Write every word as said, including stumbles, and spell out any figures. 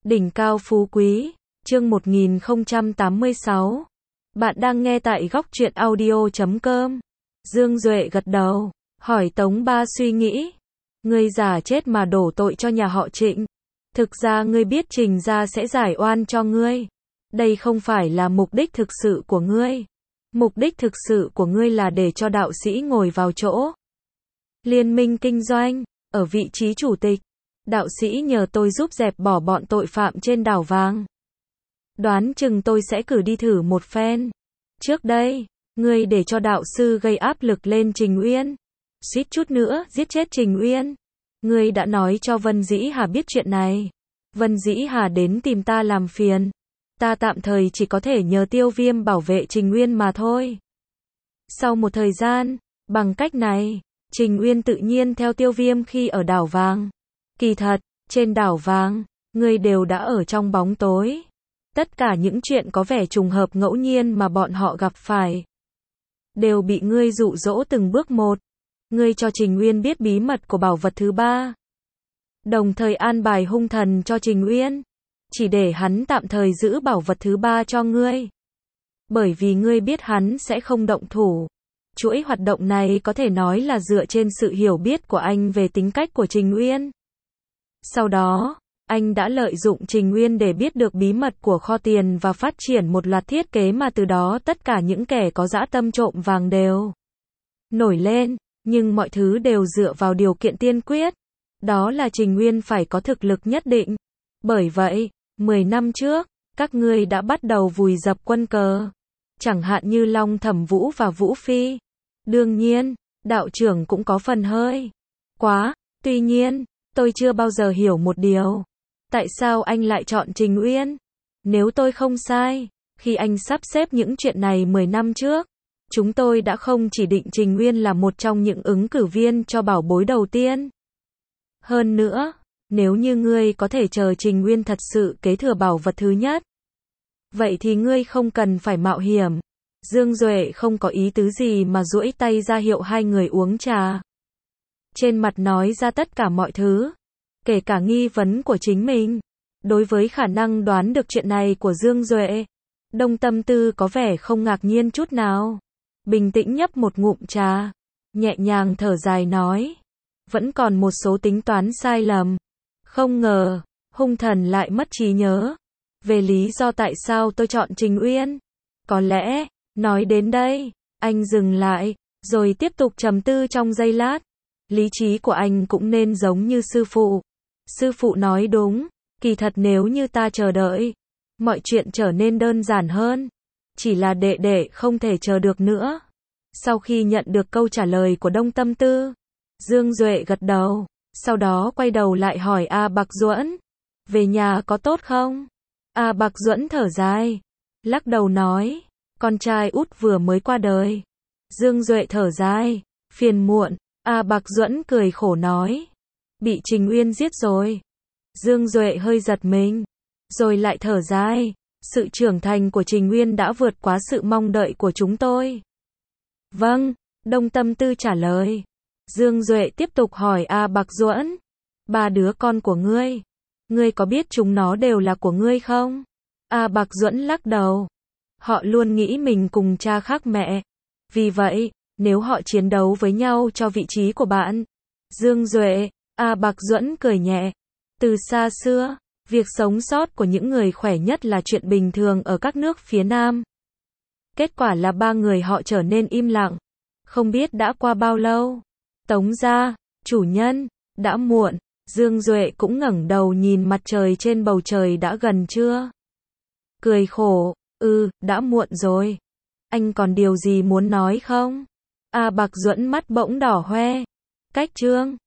Đỉnh cao phú quý, chương một nghìn không trăm tám mươi sáu. Bạn đang nghe tại góc truyện audio chấm com. Dương Duệ gật đầu, hỏi Tống Ba suy nghĩ. Ngươi giả chết mà đổ tội cho nhà họ Trịnh. Thực ra ngươi biết Trình gia sẽ giải oan cho ngươi. Đây không phải là mục đích thực sự của ngươi. Mục đích thực sự của ngươi là để cho đạo sĩ ngồi vào chỗ Liên minh kinh doanh, ở vị trí chủ tịch. Đạo sĩ nhờ tôi giúp dẹp bỏ bọn tội phạm trên đảo vàng. Đoán chừng tôi sẽ cử đi thử một phen. Trước đây, ngươi để cho đạo sư gây áp lực lên Trình Uyên. Suýt chút nữa giết chết Trình Uyên. Ngươi đã nói cho Vân Dĩ Hà biết chuyện này. Vân Dĩ Hà đến tìm ta làm phiền. Ta tạm thời chỉ có thể nhờ Tiêu Viêm bảo vệ Trình Uyên mà thôi. Sau một thời gian, bằng cách này, Trình Uyên tự nhiên theo Tiêu Viêm khi ở đảo vàng. Kỳ thật, trên đảo vàng, ngươi đều đã ở trong bóng tối. Tất cả những chuyện có vẻ trùng hợp ngẫu nhiên mà bọn họ gặp phải, đều bị ngươi dụ dỗ từng bước một. Ngươi cho Trình Uyên biết bí mật của bảo vật thứ ba. Đồng thời an bài hung thần cho Trình Uyên. Chỉ để hắn tạm thời giữ bảo vật thứ ba cho ngươi. Bởi vì ngươi biết hắn sẽ không động thủ. Chuỗi hoạt động này có thể nói là dựa trên sự hiểu biết của anh về tính cách của Trình Uyên. Sau đó, anh đã lợi dụng Trình Uyên để biết được bí mật của kho tiền và phát triển một loạt thiết kế mà từ đó tất cả những kẻ có dã tâm trộm vàng đều nổi lên, nhưng mọi thứ đều dựa vào điều kiện tiên quyết. Đó là Trình Uyên phải có thực lực nhất định. Bởi vậy, mười năm trước, các ngươi đã bắt đầu vùi dập quân cờ. Chẳng hạn như Long Thẩm Vũ và Vũ Phi. Đương nhiên, đạo trưởng cũng có phần hơi quá. Tuy nhiên, tôi chưa bao giờ hiểu một điều. Tại sao anh lại chọn Trình Uyên? Nếu tôi không sai, khi anh sắp xếp những chuyện này mười năm trước, chúng tôi đã không chỉ định Trình Uyên là một trong những ứng cử viên cho bảo bối đầu tiên. Hơn nữa, nếu như ngươi có thể chờ Trình Uyên thật sự kế thừa bảo vật thứ nhất, vậy thì ngươi không cần phải mạo hiểm. Dương Duệ không có ý tứ gì mà duỗi tay ra hiệu hai người uống trà. Trên mặt nói ra tất cả mọi thứ, kể cả nghi vấn của chính mình. Đối với khả năng đoán được chuyện này của Dương Duệ, Đông Tâm Tư có vẻ không ngạc nhiên chút nào. Bình tĩnh nhấp một ngụm trà, nhẹ nhàng thở dài nói, vẫn còn một số tính toán sai lầm. Không ngờ, hung thần lại mất trí nhớ. Về lý do tại sao tôi chọn Trình Uyên. Có lẽ, nói đến đây, anh dừng lại, rồi tiếp tục trầm tư trong giây lát. Lý trí của anh cũng nên giống như sư phụ. Sư phụ nói đúng, kỳ thật nếu như ta chờ đợi, mọi chuyện trở nên đơn giản hơn. Chỉ là đệ đệ không thể chờ được nữa. Sau khi nhận được câu trả lời của Đông Tâm Tư, Dương Duệ gật đầu, sau đó quay đầu lại hỏi A Bạc Duẫn, về nhà có tốt không? A Bạc Duẫn thở dài, lắc đầu nói, con trai út vừa mới qua đời. Dương Duệ thở dài, phiền muộn. A Bạc Duẫn cười khổ nói, bị Trình Uyên giết rồi. Dương Duệ hơi giật mình, rồi lại thở dài, sự trưởng thành của Trình Uyên đã vượt quá sự mong đợi của chúng tôi. Vâng, Đông Tâm Tư trả lời. Dương Duệ tiếp tục hỏi A Bạc Duẫn, ba đứa con của ngươi, ngươi có biết chúng nó đều là của ngươi không? A Bạc Duẫn lắc đầu, họ luôn nghĩ mình cùng cha khác mẹ. Vì vậy, nếu họ chiến đấu với nhau cho vị trí của bạn. Dương Duệ, A Bạc Duẫn cười nhẹ. Từ xa xưa, việc sống sót của những người khỏe nhất là chuyện bình thường ở các nước phía Nam. Kết quả là ba người họ trở nên im lặng. Không biết đã qua bao lâu. Tống gia, chủ nhân, đã muộn. Dương Duệ cũng ngẩng đầu nhìn mặt trời trên bầu trời đã gần trưa. Cười khổ, ừ, đã muộn rồi. Anh còn điều gì muốn nói không? A Bạc Duẫn mắt bỗng đỏ hoe. Cách Trương,